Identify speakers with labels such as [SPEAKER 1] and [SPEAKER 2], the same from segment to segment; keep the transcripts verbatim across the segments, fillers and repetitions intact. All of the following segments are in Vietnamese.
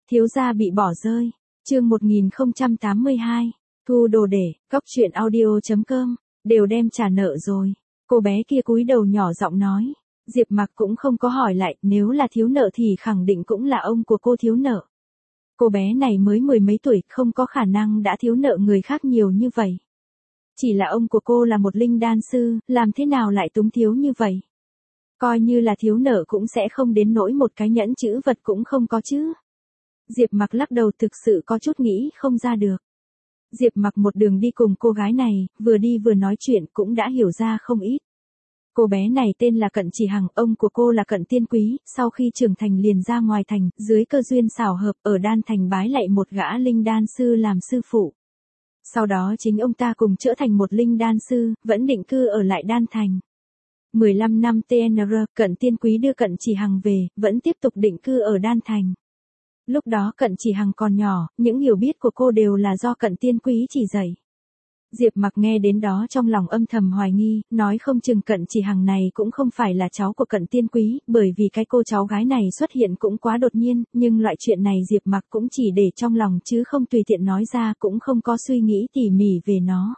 [SPEAKER 1] Thiếu gia bị bỏ rơi. Chương một nghìn không trăm tám mươi hai. Thu đồ để, cóc truyện audio chấm com, đều đem trả nợ rồi. Cô bé kia cúi đầu nhỏ giọng nói. Diệp Mặc cũng không có hỏi lại, nếu là thiếu nợ thì khẳng định cũng là ông của cô thiếu nợ. Cô bé này mới mười mấy tuổi, không có khả năng đã thiếu nợ người khác nhiều như vậy. Chỉ là ông của cô là một linh đan sư, làm thế nào lại túng thiếu như vậy? Coi như là thiếu nợ cũng sẽ không đến nỗi một cái nhẫn chữ vật cũng không có chứ. Diệp Mặc lắc đầu, thực sự có chút nghĩ không ra được. Diệp Mặc một đường đi cùng cô gái này, vừa đi vừa nói chuyện cũng đã hiểu ra không ít. Cô bé này tên là Cận Chỉ Hằng, ông của cô là Cận Tiên Quý, sau khi trưởng thành liền ra ngoài thành, dưới cơ duyên xảo hợp ở Đan Thành bái lạy một gã linh đan sư làm sư phụ. Sau đó chính ông ta cùng trở thành một linh đan sư, vẫn định cư ở lại Đan Thành. mười lăm năm tê en rờ, Cận Tiên Quý đưa Cận Chỉ Hằng về, vẫn tiếp tục định cư ở Đan Thành. Lúc đó Cận Chỉ Hằng còn nhỏ, những hiểu biết của cô đều là do Cận Tiên Quý chỉ dạy. Diệp Mặc nghe đến đó trong lòng âm thầm hoài nghi, nói không chừng Cận Chỉ Hằng này cũng không phải là cháu của Cận Tiên Quý, bởi vì cái cô cháu gái này xuất hiện cũng quá đột nhiên, nhưng loại chuyện này Diệp Mặc cũng chỉ để trong lòng chứ không tùy tiện nói ra, cũng không có suy nghĩ tỉ mỉ về nó.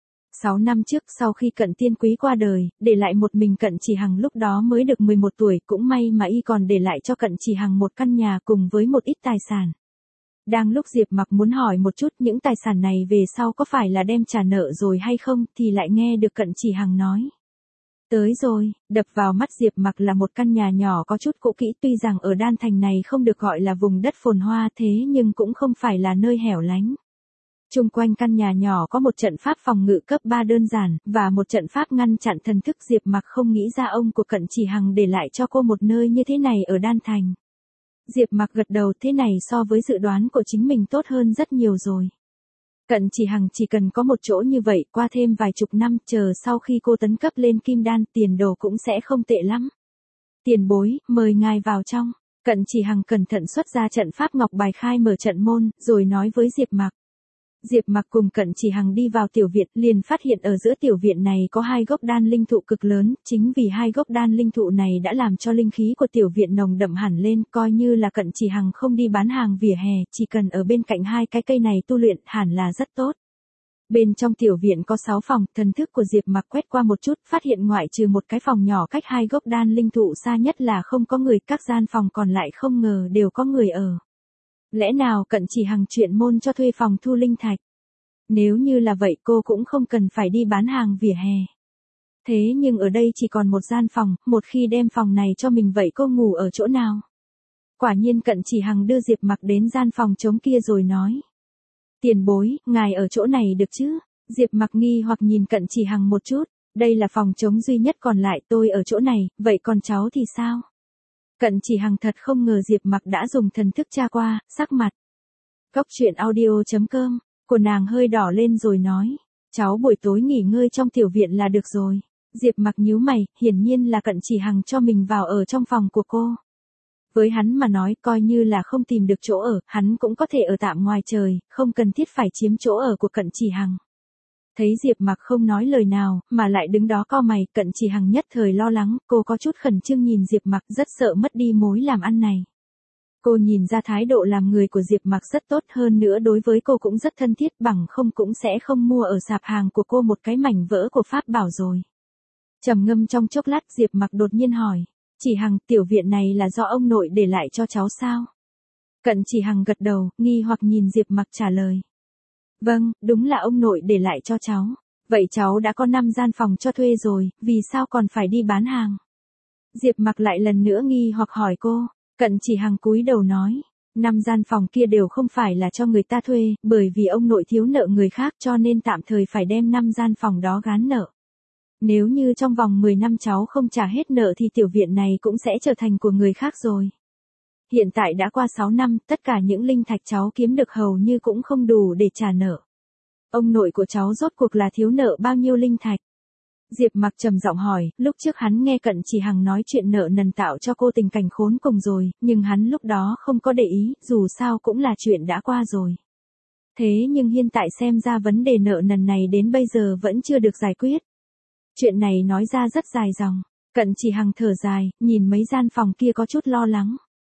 [SPEAKER 1] Sáu năm trước, sau khi Cận Tiên Quý qua đời, để lại một mình Cận Chỉ Hằng lúc đó mới được mười một tuổi, cũng may mà y còn để lại cho Cận Chỉ Hằng một căn nhà cùng với một ít tài sản. Đang lúc Diệp Mặc muốn hỏi một chút những tài sản này về sau có phải là đem trả nợ rồi hay không, thì lại nghe được Cận Chỉ Hằng nói. Tới rồi, đập vào mắt Diệp Mặc là một căn nhà nhỏ có chút cũ kỹ, tuy rằng ở Đan Thành này không được gọi là vùng đất phồn hoa thế nhưng cũng không phải là nơi hẻo lánh. Chung quanh căn nhà nhỏ có một trận pháp phòng ngự cấp ba đơn giản, và một trận pháp ngăn chặn thần thức. Diệp Mặc không nghĩ ra ông của Cận Chỉ Hằng để lại cho cô một nơi như thế này ở Đan Thành. Diệp Mặc gật đầu, thế này so với dự đoán của chính mình tốt hơn rất nhiều rồi. Cận Chỉ Hằng chỉ cần có một chỗ như vậy, qua thêm vài chục năm, chờ sau khi cô tấn cấp lên kim đan, tiền đồ cũng sẽ không tệ lắm. Tiền bối, mời ngài vào trong. Cận Chỉ Hằng cẩn thận xuất ra trận pháp ngọc bài khai mở trận môn, rồi nói với Diệp Mặc. Diệp Mặc cùng Cận Chỉ Hằng đi vào tiểu viện, liền phát hiện ở giữa tiểu viện này có hai gốc đan linh thụ cực lớn, chính vì hai gốc đan linh thụ này đã làm cho linh khí của tiểu viện nồng đậm hẳn lên, coi như là Cận Chỉ Hằng không đi bán hàng vỉa hè, chỉ cần ở bên cạnh hai cái cây này tu luyện hẳn là rất tốt. Bên trong tiểu viện có sáu phòng, thần thức của Diệp Mặc quét qua một chút, phát hiện ngoại trừ một cái phòng nhỏ cách hai gốc đan linh thụ xa nhất là không có người, các gian phòng còn lại không ngờ đều có người ở. Lẽ nào Cận Chỉ Hằng chuyện môn cho thuê phòng thu linh thạch? Nếu như là vậy cô cũng không cần phải đi bán hàng vỉa hè. Thế nhưng ở đây chỉ còn một gian phòng, một khi đem phòng này cho mình vậy cô ngủ ở chỗ nào? Quả nhiên Cận Chỉ Hằng đưa Diệp Mặc đến gian phòng trống kia rồi nói. Tiền bối, ngài ở chỗ này được chứ? Diệp Mặc nghi hoặc nhìn Cận Chỉ Hằng một chút, đây là phòng trống duy nhất còn lại, tôi ở chỗ này, vậy còn cháu thì sao? Cận Chỉ Hằng thật không ngờ Diệp Mặc đã dùng thần thức tra qua, sắc mặt. Cóc truyện audio chấm com, của nàng hơi đỏ lên rồi nói, cháu buổi tối nghỉ ngơi trong tiểu viện là được rồi. Diệp Mặc nhíu mày, hiển nhiên là Cận Chỉ Hằng cho mình vào ở trong phòng của cô. Với hắn mà nói, coi như là không tìm được chỗ ở, hắn cũng có thể ở tạm ngoài trời, không cần thiết phải chiếm chỗ ở của Cận Chỉ Hằng. Thấy Diệp Mặc không nói lời nào, mà lại đứng đó cau mày, Cận Chỉ Hằng nhất thời lo lắng, cô có chút khẩn trương nhìn Diệp Mặc, rất sợ mất đi mối làm ăn này. Cô nhìn ra thái độ làm người của Diệp Mặc rất tốt, hơn nữa đối với cô cũng rất thân thiết, bằng không cũng sẽ không mua ở sạp hàng của cô một cái mảnh vỡ của pháp bảo rồi. Trầm ngâm trong chốc lát, Diệp Mặc đột nhiên hỏi, Chỉ Hằng, tiểu viện này là do ông nội để lại cho cháu sao? Cận Chỉ Hằng gật đầu, nghi hoặc nhìn Diệp Mặc trả lời. Vâng, đúng là ông nội để lại cho cháu. Vậy cháu đã có năm gian phòng cho thuê rồi, vì sao còn phải đi bán hàng? Diệp Mặc lại lần nữa nghi hoặc hỏi cô. Cận Chỉ Hằng cúi đầu nói, năm gian phòng kia đều không phải là cho người ta thuê, bởi vì ông nội thiếu nợ người khác cho nên tạm thời phải đem năm gian phòng đó gán nợ. Nếu như trong vòng mười năm cháu không trả hết nợ thì tiểu viện này cũng sẽ trở thành của người khác rồi. Hiện tại đã qua sáu năm, tất cả những linh thạch cháu kiếm được hầu như cũng không đủ để trả nợ. Ông nội của cháu rốt cuộc là thiếu nợ bao nhiêu linh thạch? Diệp Mặc trầm giọng hỏi, lúc trước hắn nghe Cận Chỉ Hằng nói chuyện nợ nần tạo cho cô tình cảnh khốn cùng rồi, nhưng hắn lúc đó không có để ý, dù sao cũng là chuyện đã qua rồi. Thế nhưng hiện tại xem ra vấn đề nợ nần này đến bây giờ vẫn chưa được giải quyết. Chuyện này nói ra rất dài dòng, Cận Chỉ Hằng thở dài, nhìn mấy gian phòng kia có chút lo lắng.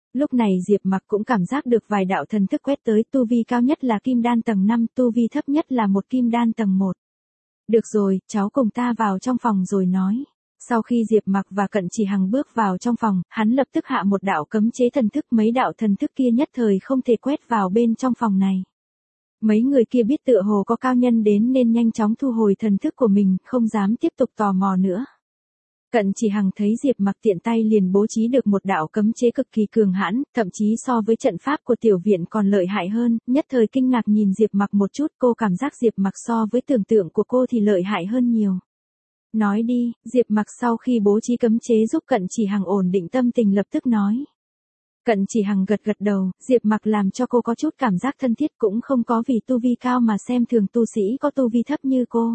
[SPEAKER 1] Lúc này Diệp Mặc cũng cảm giác được vài đạo thần thức quét tới, tu vi cao nhất là kim đan tầng năm, tu vi thấp nhất là một kim đan tầng một. Được rồi, cháu cùng ta vào trong phòng rồi nói. Sau khi Diệp Mặc và Cận Chỉ Hằng bước vào trong phòng, hắn lập tức hạ một đạo cấm chế thần thức, mấy đạo thần thức kia nhất thời không thể quét vào bên trong phòng này. Mấy người kia biết tựa hồ có cao nhân đến nên nhanh chóng thu hồi thần thức của mình, không dám tiếp tục tò mò nữa. Cận Chỉ Hằng thấy Diệp Mặc tiện tay liền bố trí được một đạo cấm chế cực kỳ cường hãn, thậm chí so với trận pháp của tiểu viện còn lợi hại hơn, nhất thời kinh ngạc nhìn Diệp Mặc một chút, cô cảm giác Diệp Mặc so với tưởng tượng của cô thì lợi hại hơn nhiều. Nói đi, Diệp Mặc sau khi bố trí cấm chế giúp Cận Chỉ Hằng ổn định tâm tình lập tức nói. Cận Chỉ Hằng gật gật đầu, Diệp Mặc làm cho cô có chút cảm giác thân thiết, cũng không có vì tu vi cao mà xem thường tu sĩ có tu vi thấp như cô.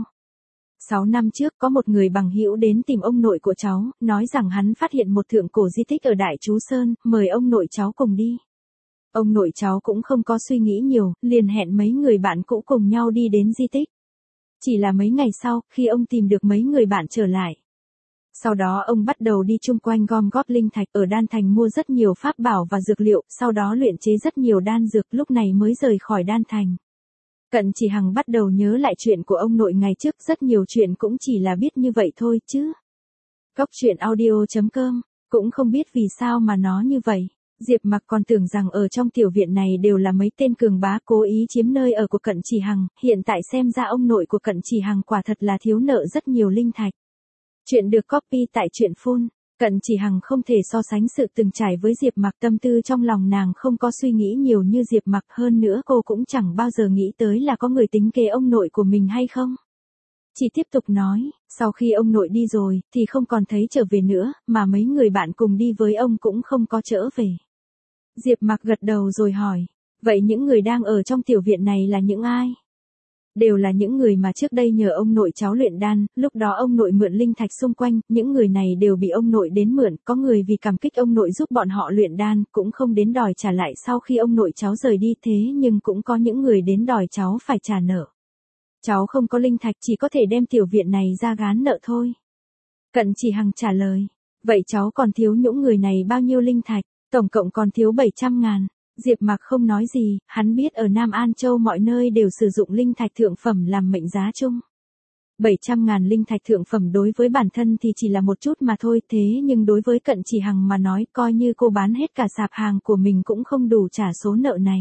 [SPEAKER 1] Sáu năm trước có một người bằng hữu đến tìm ông nội của cháu, nói rằng hắn phát hiện một thượng cổ di tích ở Đại Chú Sơn, mời ông nội cháu cùng đi. Ông nội cháu cũng không có suy nghĩ nhiều, liền hẹn mấy người bạn cũ cùng nhau đi đến di tích. Chỉ là mấy ngày sau, khi ông tìm được mấy người bạn trở lại. Sau đó ông bắt đầu đi chung quanh gom góp linh thạch, ở Đan Thành mua rất nhiều pháp bảo và dược liệu, sau đó luyện chế rất nhiều đan dược, lúc này mới rời khỏi Đan Thành. Cận Chỉ Hằng bắt đầu nhớ lại chuyện của ông nội ngày trước, rất nhiều chuyện cũng chỉ là biết như vậy thôi chứ. Góc truyện audio chấm com, cũng không biết vì sao mà nó như vậy. Diệp Mặc còn tưởng rằng ở trong tiểu viện này đều là mấy tên cường bá cố ý chiếm nơi ở của Cận Chỉ Hằng, hiện tại xem ra ông nội của Cận Chỉ Hằng quả thật là thiếu nợ rất nhiều linh thạch. Chuyện được copy tại truyện phun. Cận Chỉ Hằng không thể so sánh sự từng trải với Diệp Mặc, tâm tư trong lòng nàng không có suy nghĩ nhiều như Diệp Mặc, hơn nữa cô cũng chẳng bao giờ nghĩ tới là có người tính kế ông nội của mình hay không. Chỉ tiếp tục nói, sau khi ông nội đi rồi, thì không còn thấy trở về nữa, mà mấy người bạn cùng đi với ông cũng không có trở về. Diệp Mặc gật đầu rồi hỏi, vậy những người đang ở trong tiểu viện này là những ai? Đều là những người mà trước đây nhờ ông nội cháu luyện đan, lúc đó ông nội mượn linh thạch xung quanh, những người này đều bị ông nội đến mượn, có người vì cảm kích ông nội giúp bọn họ luyện đan, cũng không đến đòi trả lại sau khi ông nội cháu rời đi, thế nhưng cũng có những người đến đòi cháu phải trả nợ. Cháu không có linh thạch, chỉ có thể đem tiểu viện này ra gán nợ thôi. Cận Chỉ Hằng trả lời, vậy cháu còn thiếu những người này bao nhiêu linh thạch? Tổng cộng còn thiếu bảy trăm ngàn. Diệp Mặc không nói gì, hắn biết ở Nam An Châu mọi nơi đều sử dụng linh thạch thượng phẩm làm mệnh giá chung. bảy trăm ngàn linh thạch thượng phẩm đối với bản thân thì chỉ là một chút mà thôi, thế nhưng đối với Cận Chỉ Hằng mà nói, coi như cô bán hết cả sạp hàng của mình cũng không đủ trả số nợ này.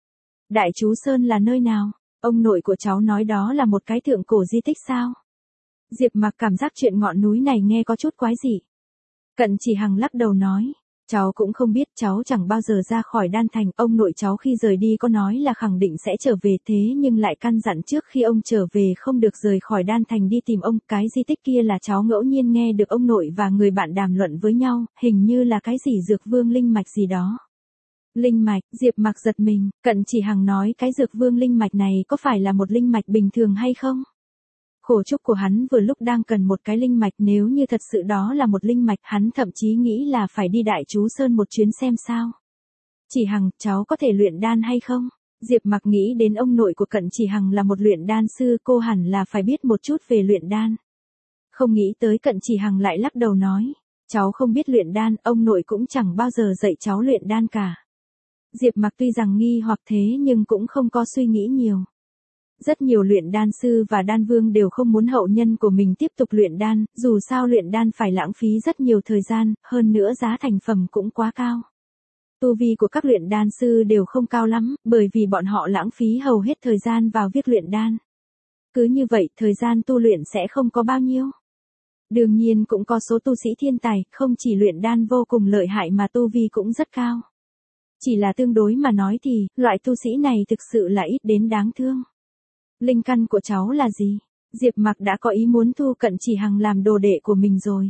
[SPEAKER 1] Đại Chú Sơn là nơi nào? Ông nội của cháu nói đó là một cái thượng cổ di tích sao? Diệp Mặc cảm giác chuyện ngọn núi này nghe có chút quái dị. Cận Chỉ Hằng lắc đầu nói. Cháu cũng không biết, cháu chẳng bao giờ ra khỏi Đan Thành, ông nội cháu khi rời đi có nói là khẳng định sẽ trở về, thế nhưng lại căn dặn trước khi ông trở về không được rời khỏi Đan Thành đi tìm ông, cái di tích kia là cháu ngẫu nhiên nghe được ông nội và người bạn đàm luận với nhau, hình như là cái gì dược vương linh mạch gì đó. Linh mạch, Diệp Mặc giật mình, Cận Chỉ Hằng nói cái dược vương linh mạch này có phải là một linh mạch bình thường hay không? Khổ trúc của hắn vừa lúc đang cần một cái linh mạch, nếu như thật sự đó là một linh mạch, hắn thậm chí nghĩ là phải đi Đại Chú Sơn một chuyến xem sao. Chỉ Hằng, cháu có thể luyện đan hay không? Diệp Mặc nghĩ đến ông nội của Cận Chỉ Hằng là một luyện đan sư, cô hẳn là phải biết một chút về luyện đan. Không nghĩ tới Cận Chỉ Hằng lại lắc đầu nói, cháu không biết luyện đan, ông nội cũng chẳng bao giờ dạy cháu luyện đan cả. Diệp Mặc tuy rằng nghi hoặc thế nhưng cũng không có suy nghĩ nhiều. Rất nhiều luyện đan sư và đan vương đều không muốn hậu nhân của mình tiếp tục luyện đan, dù sao luyện đan phải lãng phí rất nhiều thời gian, hơn nữa giá thành phẩm cũng quá cao. Tu vi của các luyện đan sư đều không cao lắm, bởi vì bọn họ lãng phí hầu hết thời gian vào việc luyện đan. Cứ như vậy, thời gian tu luyện sẽ không có bao nhiêu. Đương nhiên cũng có số tu sĩ thiên tài, không chỉ luyện đan vô cùng lợi hại mà tu vi cũng rất cao. Chỉ là tương đối mà nói thì, loại tu sĩ này thực sự là ít đến đáng thương. Linh căn của cháu là gì? Diệp Mặc đã có ý muốn thu Cận Chỉ Hằng làm đồ đệ của mình rồi.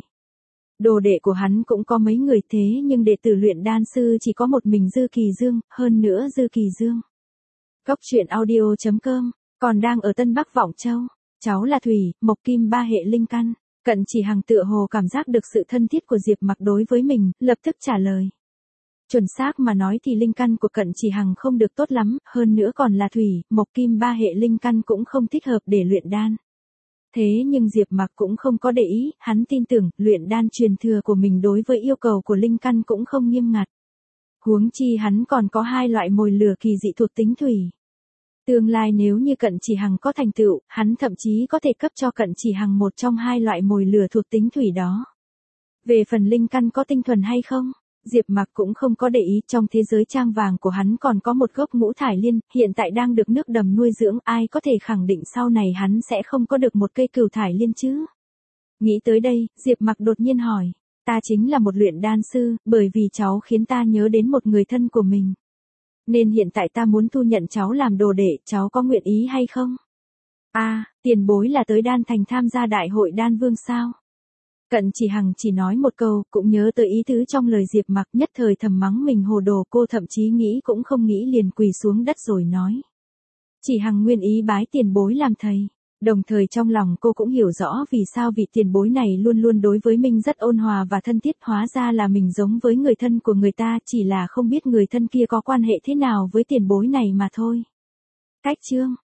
[SPEAKER 1] Đồ đệ của hắn cũng có mấy người, thế nhưng đệ tử luyện đan sư chỉ có một mình Dư Kỳ Dương, hơn nữa Dư Kỳ Dương. Góc truyện audio chấm com, còn đang ở Tân Bắc Vọng Châu. Cháu là Thủy, Mộc Kim ba hệ linh căn. Cận Chỉ Hằng tựa hồ cảm giác được sự thân thiết của Diệp Mặc đối với mình, lập tức trả lời. Chuẩn xác mà nói thì linh căn của Cận Chỉ Hằng không được tốt lắm, hơn nữa còn là Thủy, Mộc Kim ba hệ linh căn cũng không thích hợp để luyện đan. Thế nhưng Diệp Mặc cũng không có để ý, hắn tin tưởng luyện đan truyền thừa của mình đối với yêu cầu của linh căn cũng không nghiêm ngặt. Huống chi hắn còn có hai loại mồi lửa kỳ dị thuộc tính thủy. Tương lai nếu như Cận Chỉ Hằng có thành tựu, hắn thậm chí có thể cấp cho Cận Chỉ Hằng một trong hai loại mồi lửa thuộc tính thủy đó. Về phần linh căn có tinh thuần hay không, Diệp Mặc cũng không có để ý, trong thế giới trang vàng của hắn còn có một gốc ngũ thải liên, hiện tại đang được nước đầm nuôi dưỡng, ai có thể khẳng định sau này hắn sẽ không có được một cây cửu thải liên chứ. Nghĩ tới đây, Diệp Mặc đột nhiên hỏi, ta chính là một luyện đan sư, bởi vì cháu khiến ta nhớ đến một người thân của mình. Nên hiện tại ta muốn thu nhận cháu làm đồ đệ, cháu có nguyện ý hay không? A, à, tiền bối là tới Đan Thành tham gia đại hội đan vương sao? Cận Chỉ Hằng chỉ nói một câu, cũng nhớ tới ý tứ trong lời Diệp Mặc, nhất thời thầm mắng mình hồ đồ, cô thậm chí nghĩ cũng không nghĩ liền quỳ xuống đất rồi nói. Chỉ Hằng nguyên ý bái tiền bối làm thầy. Đồng thời trong lòng cô cũng hiểu rõ vì sao vị tiền bối này luôn luôn đối với mình rất ôn hòa và thân thiết, hóa ra là mình giống với người thân của người ta, chỉ là không biết người thân kia có quan hệ thế nào với tiền bối này mà thôi. Cách chương